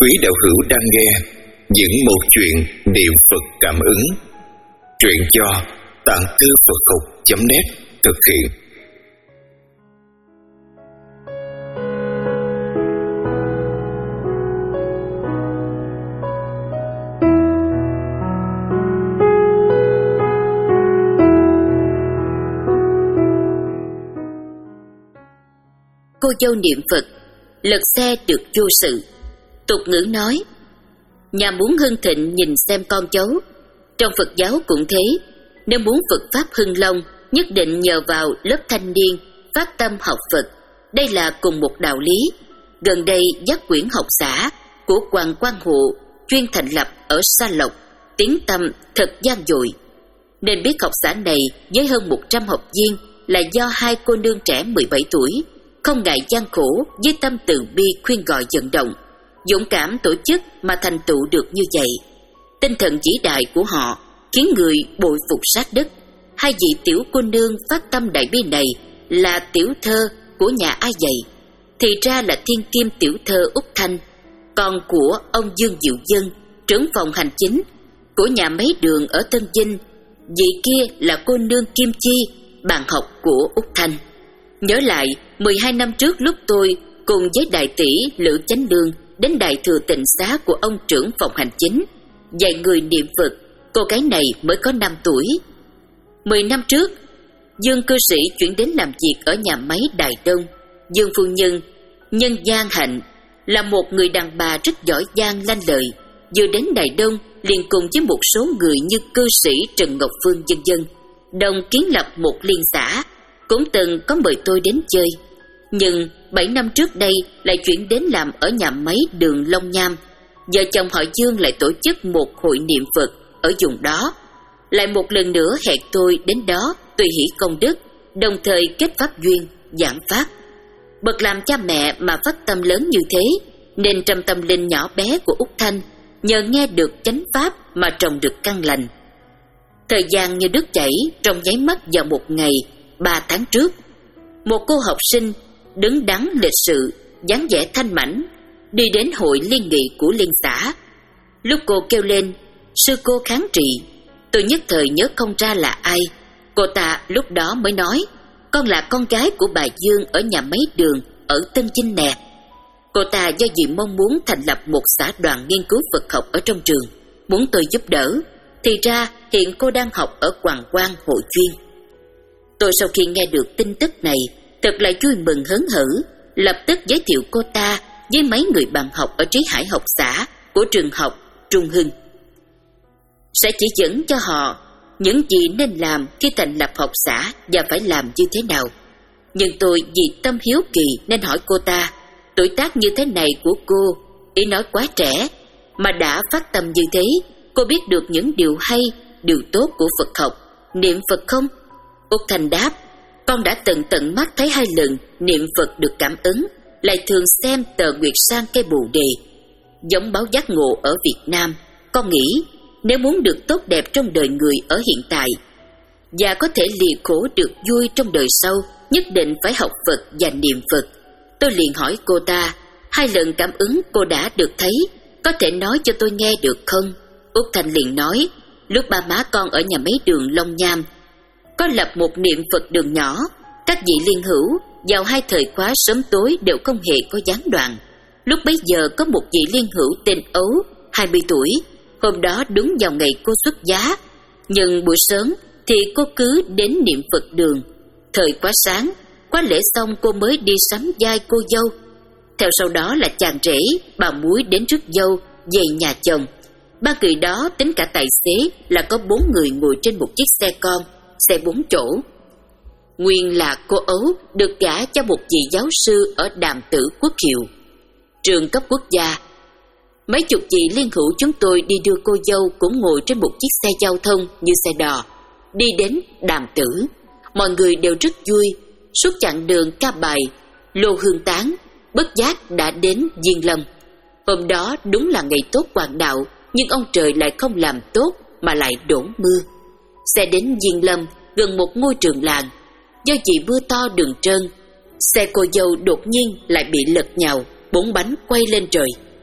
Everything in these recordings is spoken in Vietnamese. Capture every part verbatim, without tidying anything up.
Quý đạo hữu đang nghe những một chuyện niệm Phật cảm ứng. Truyện do tạng thư Phật học chấm net thực hiện. Cô dâu niệm Phật, lật xe được vô sự. Tục ngữ nói, nhà muốn hưng thịnh nhìn xem con cháu. Trong Phật giáo cũng thế, nếu muốn Phật Pháp hưng long, nhất định nhờ vào lớp thanh niên phát tâm học Phật. Đây là cùng một đạo lý. Gần đây giác quyển học xã của Hoàng Quang Hộ chuyên thành lập ở Sa Lộc, tiếng tăm thật gian dội. Nên biết học xã này với hơn một trăm học viên là do hai cô nương trẻ mười bảy tuổi, không ngại gian khổ với tâm từ bi khuyên gọi vận động, dũng cảm tổ chức mà thành tựu được như vậy. Tinh thần vĩ đại của họ khiến người bội phục sát đất. Hai vị tiểu cô nương phát tâm đại bi này là tiểu thơ của nhà ai vậy? Thì ra là thiên kim tiểu thơ Úc Thanh, con của ông Dương Diệu Dân, trưởng phòng hành chính của nhà máy đường ở Tân Vinh. Vị kia là cô nương Kim Chi, bạn học của Úc Thanh. Nhớ lại mười hai năm trước, lúc tôi cùng với đại tỷ Lữ Chánh Lương đến đại thừa tịnh xá của ông trưởng phòng hành chính dạy người niệm Phật, cô gái này mới có năm tuổi. Mười năm trước, Dương cư sĩ chuyển đến làm việc ở nhà máy Đài Đông. Dương phu nhân Nhân Giang Hạnh là một người đàn bà rất giỏi giang lanh lợi. Vừa đến Đài Đông liền cùng với một số người như cư sĩ Trần Ngọc Phương vân vân đồng kiến lập một liên xã. Cũng từng có mời tôi đến chơi, nhưng bảy năm trước đây lại chuyển đến làm ở nhà máy đường Long Nham. Vợ chồng họ Dương lại tổ chức một hội niệm Phật ở vùng đó. Lại một lần nữa hẹn tôi đến đó tùy hỷ công đức, đồng thời kết pháp duyên, giảng pháp. Bậc làm cha mẹ mà phát tâm lớn như thế, nên trong tâm linh nhỏ bé của Úc Thanh nhờ nghe được chánh pháp mà trồng được căn lành. Thời gian như nước chảy trong nháy mắt vào một ngày. Ba tháng trước, một cô học sinh đứng đắn lịch sự, dáng vẻ thanh mảnh đi đến hội liên nghị của liên xã. Lúc cô kêu lên sư cô kháng trị, tôi nhất thời nhớ không ra là ai. Cô ta lúc đó mới nói, con là con gái của bà Dương ở nhà máy đường ở Tân Chinh nè. Cô ta do vì mong muốn thành lập một xã đoàn nghiên cứu Phật học ở trong trường, muốn tôi giúp đỡ. Thì ra hiện cô đang học ở Hoàng Quang Hội chuyên. Tôi sau khi nghe được tin tức này thật là vui mừng hớn hở, lập tức giới thiệu cô ta với mấy người bạn học ở Trí Hải học xã của trường học Trung Hưng. Sẽ chỉ dẫn cho họ những gì nên làm khi thành lập học xã và phải làm như thế nào. Nhưng tôi vì tâm hiếu kỳ nên hỏi cô ta, tuổi tác như thế này của cô, ý nói quá trẻ, mà đã phát tâm như thế, cô biết được những điều hay, điều tốt của Phật học, niệm Phật không? Úc Thanh đáp, con đã từng tận mắt thấy hai lần niệm Phật được cảm ứng, lại thường xem tờ Nguyệt Sang cây Bồ Đề, giống báo giác ngộ ở Việt Nam. Con nghĩ nếu muốn được tốt đẹp trong đời người ở hiện tại và có thể lìa khổ được vui trong đời sau, nhất định phải học Phật và niệm Phật. Tôi liền hỏi cô ta, hai lần cảm ứng cô đã được thấy, có thể nói cho tôi nghe được không? Úc Thanh liền nói, lúc ba má con ở nhà máy đường Long Nham có lập một niệm Phật đường nhỏ, các vị liên hữu vào hai thời khóa sớm tối đều không hề có gián đoạn. Lúc bấy giờ có một vị liên hữu tên Ấu, hai mươi tuổi, hôm đó đúng vào ngày cô xuất giá, nhưng buổi sớm thì cô cứ đến niệm Phật đường. Thời khóa sáng, khóa lễ xong cô mới đi sắm vai cô dâu. Theo sau đó là chàng rể, bà muối đến rước dâu về nhà chồng. Ba người đó tính cả tài xế là có bốn người ngồi trên một chiếc xe con, xe bốn chỗ. Nguyên là cô Ấu được gả cho một vị giáo sư ở Đàm Tử Quốc Hiệu, trường cấp quốc gia. Mấy chục vị liên hữu chúng tôi đi đưa cô dâu cũng ngồi trên một chiếc xe giao thông như xe đò, đi đến Đàm Tử. Mọi người đều rất vui, suốt chặng đường ca bài, lô hương tán, bất giác đã đến Diên Lâm. Hôm đó đúng là ngày tốt hoàng đạo, nhưng ông trời lại không làm tốt mà lại đổ mưa. Xe đến Diên Lâm gần một ngôi trường làng, do vì mưa to đường trơn, xe cô dâu đột nhiên lại bị lật nhào, bốn bánh quay lên trời.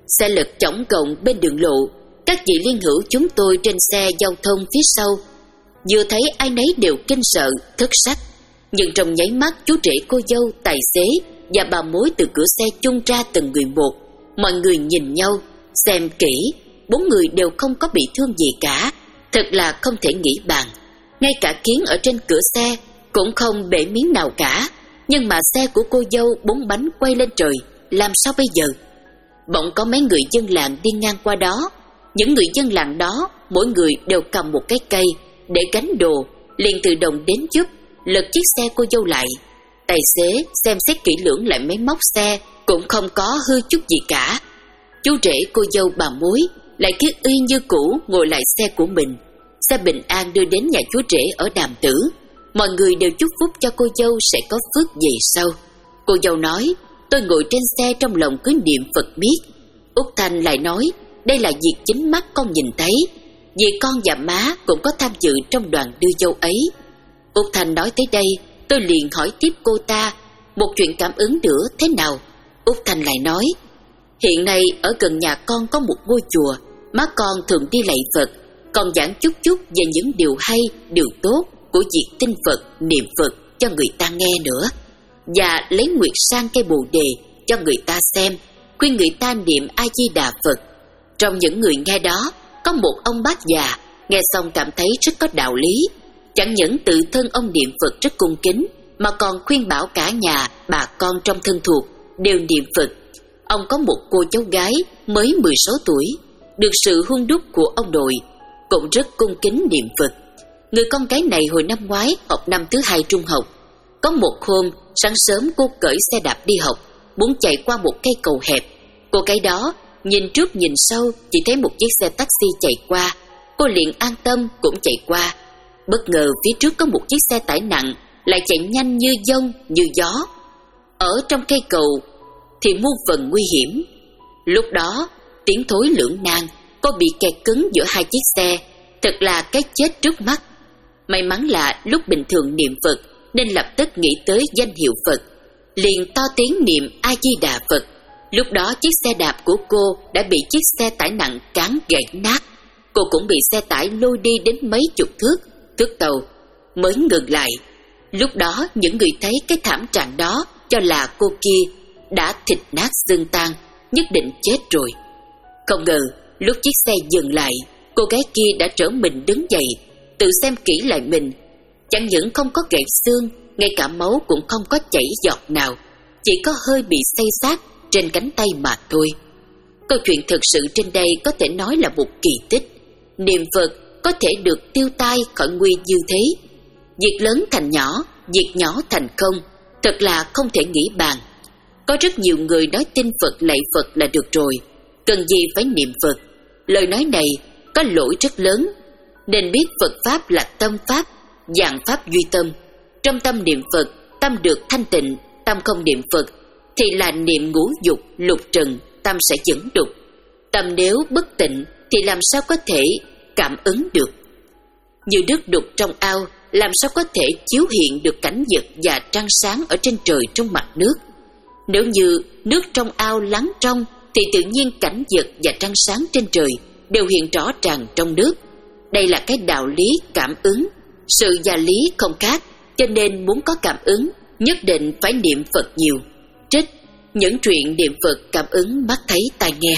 Xe lật chổng cộng bên đường lộ. Các vị liên hữu chúng tôi trên xe giao thông phía sau vừa thấy ai nấy đều kinh sợ, thất sắc. Nhưng trong nháy mắt, chú rể, cô dâu, tài xế và bà mối từ cửa xe chung ra từng người một. Mọi người nhìn nhau, xem kỹ, bốn người đều không có bị thương gì cả. Thật là không thể nghĩ bàn. Ngay cả kiến ở trên cửa xe cũng không bể miếng nào cả. Nhưng mà xe của cô dâu bốn bánh quay lên trời, làm sao bây giờ? Bỗng có mấy người dân làng đi ngang qua đó. Những người dân làng đó mỗi người đều cầm một cái cây để gánh đồ, liền tự động đến giúp lật chiếc xe cô dâu lại. Tài xế xem xét kỹ lưỡng lại máy móc xe, cũng không có hư chút gì cả. Chú rể, cô dâu, bà mối lại cứ y như cũ ngồi lại xe của mình. Xe bình an đưa đến nhà chú rể ở Đàm Tử. Mọi người đều chúc phúc cho cô dâu sẽ có phước về sau. Cô dâu nói, tôi ngồi trên xe trong lòng cứ niệm Phật miết. Út Thanh lại nói, đây là việc chính mắt con nhìn thấy, vì con và má cũng có tham dự trong đoàn đưa dâu ấy. Út Thanh nói tới đây, tôi liền hỏi tiếp cô ta, một chuyện cảm ứng nữa thế nào? Út Thanh lại nói, hiện nay ở gần nhà con có một ngôi chùa, má con thường đi lạy Phật, còn giảng chút chút về những điều hay, điều tốt của việc tin Phật, niệm Phật cho người ta nghe nữa, và lấy nguyệt sang cây bồ đề cho người ta xem, khuyên người ta niệm A Di Đà Phật. Trong những người nghe đó, có một ông bác già, nghe xong cảm thấy rất có đạo lý. Chẳng những tự thân ông niệm Phật rất cung kính, mà còn khuyên bảo cả nhà, bà con trong thân thuộc đều niệm Phật. Ông có một cô cháu gái mới mười sáu tuổi, được sự hung đúc của ông nội, cũng rất cung kính niệm Phật. Người con gái này hồi năm ngoái học năm thứ hai trung học. Có một hôm, sáng sớm cô cởi xe đạp đi học, muốn chạy qua một cây cầu hẹp. Cô gái đó nhìn trước nhìn sau, chỉ thấy một chiếc xe taxi chạy qua. Cô liền an tâm cũng chạy qua. Bất ngờ phía trước có một chiếc xe tải nặng lại chạy nhanh như dông như gió. Ở trong cây cầu thì muôn phần nguy hiểm. Lúc đó tiếng thối lưỡng nan, cô bị kẹt cứng giữa hai chiếc xe, thật là cái chết trước mắt. May mắn là lúc bình thường niệm Phật nên lập tức nghĩ tới danh hiệu Phật, liền to tiếng niệm A Di Đà Phật. Lúc đó chiếc xe đạp của cô đã bị chiếc xe tải nặng cán gãy nát. Cô cũng bị xe tải lôi đi đến mấy chục thước, thước tàu mới ngừng lại. Lúc đó những người thấy cái thảm trạng đó cho là cô kia đã thịt nát xương tan, nhất định chết rồi. Không ngờ lúc chiếc xe dừng lại, cô gái kia đã trở mình đứng dậy, tự xem kỹ lại mình. Chẳng những không có gãy xương, ngay cả máu cũng không có chảy giọt nào, chỉ có hơi bị xây xát trên cánh tay mà thôi. Câu chuyện thực sự trên đây có thể nói là một kỳ tích. Niệm Phật có thể được tiêu tai khỏi nguy như thế. Việc lớn thành nhỏ, việc nhỏ thành không, thật là không thể nghĩ bàn. Có rất nhiều người nói tin Phật lạy Phật là được rồi, cần gì phải niệm Phật. Lời nói này có lỗi rất lớn. Nên biết Phật Pháp là tâm Pháp, dạng Pháp duy tâm. Trong tâm niệm Phật, tâm được thanh tịnh. Tâm không niệm Phật thì là niệm ngũ dục lục trần, tâm sẽ dẫn đục. Tâm nếu bất tịnh thì làm sao có thể cảm ứng được? Như nước đục trong ao, làm sao có thể chiếu hiện được cảnh vật và trăng sáng ở trên trời trong mặt nước? Nếu như nước trong ao lắng trong thì tự nhiên cảnh vật và trăng sáng trên trời đều hiện rõ ràng trong nước. Đây là cái đạo lý cảm ứng. Sự và lý không khác, cho nên muốn có cảm ứng nhất định phải niệm Phật nhiều. Trích những truyện niệm Phật cảm ứng mắt thấy tai nghe.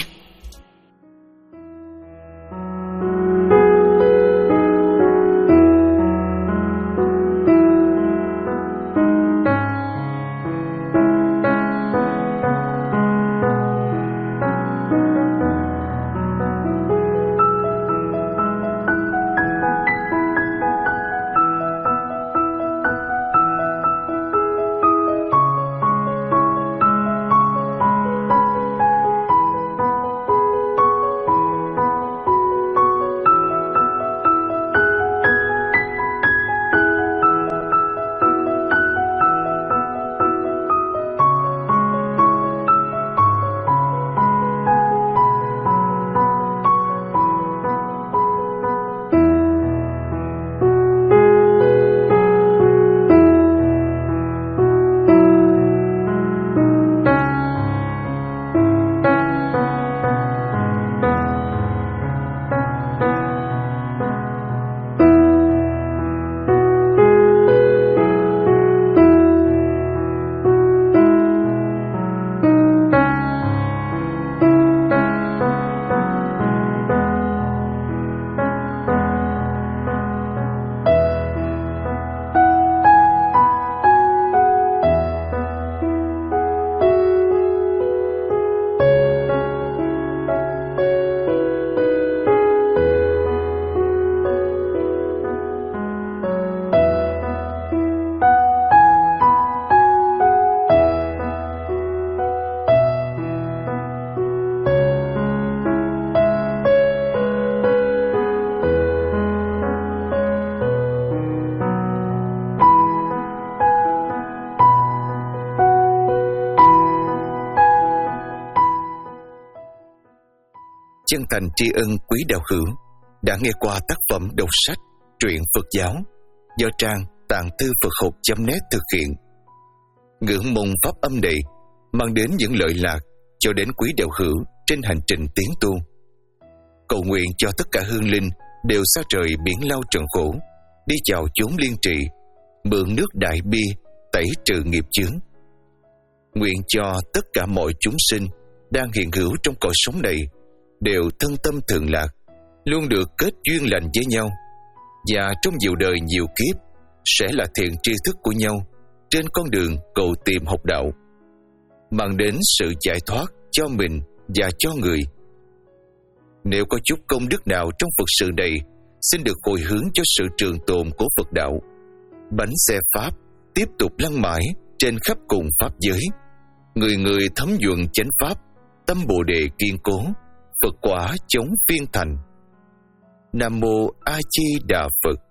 chân thành tri ân quý đạo hữu đã nghe qua tác phẩm đọc sách truyện Phật giáo do trang tạng thư Phật học chấm net thực hiện. Ngưỡng mong pháp âm này mang đến những lợi lạc cho đến quý đạo hữu trên hành trình tiến tu. Cầu nguyện cho tất cả hương linh đều xa trời biển lao trần khổ, đi vào chốn liên trị, mượn nước đại bi tẩy trừ nghiệp chướng. Nguyện cho tất cả mọi chúng sinh đang hiện hữu trong cõi sống này đều thân tâm thường lạc, luôn được kết duyên lành với nhau, và trong nhiều đời nhiều kiếp sẽ là thiện tri thức của nhau trên con đường cầu tìm học đạo, mang đến sự giải thoát cho mình và cho người. Nếu có chút công đức nào trong Phật sự này, xin được hồi hướng cho sự trường tồn của Phật đạo. Bánh xe Pháp tiếp tục lăn mãi trên khắp cùng Pháp giới. Người người thấm nhuận chánh Pháp, tâm Bồ Đề kiên cố, Phật quả chống phiên thành. Nam Mô A Di Đà Phật.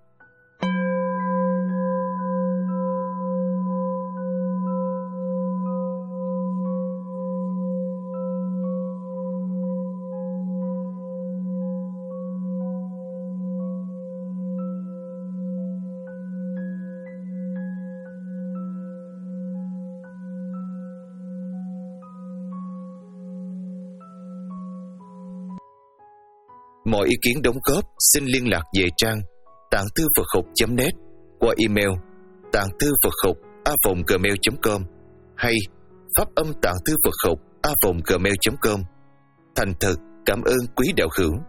Mọi ý kiến đóng góp xin liên lạc về trang tạng thư Phật học chấm net qua email tạng thư Phật học a vòng gmail chấm com hay pháp âm tạng thư Phật học a vòng gmail chấm com. Thành thật cảm ơn quý đạo hữu.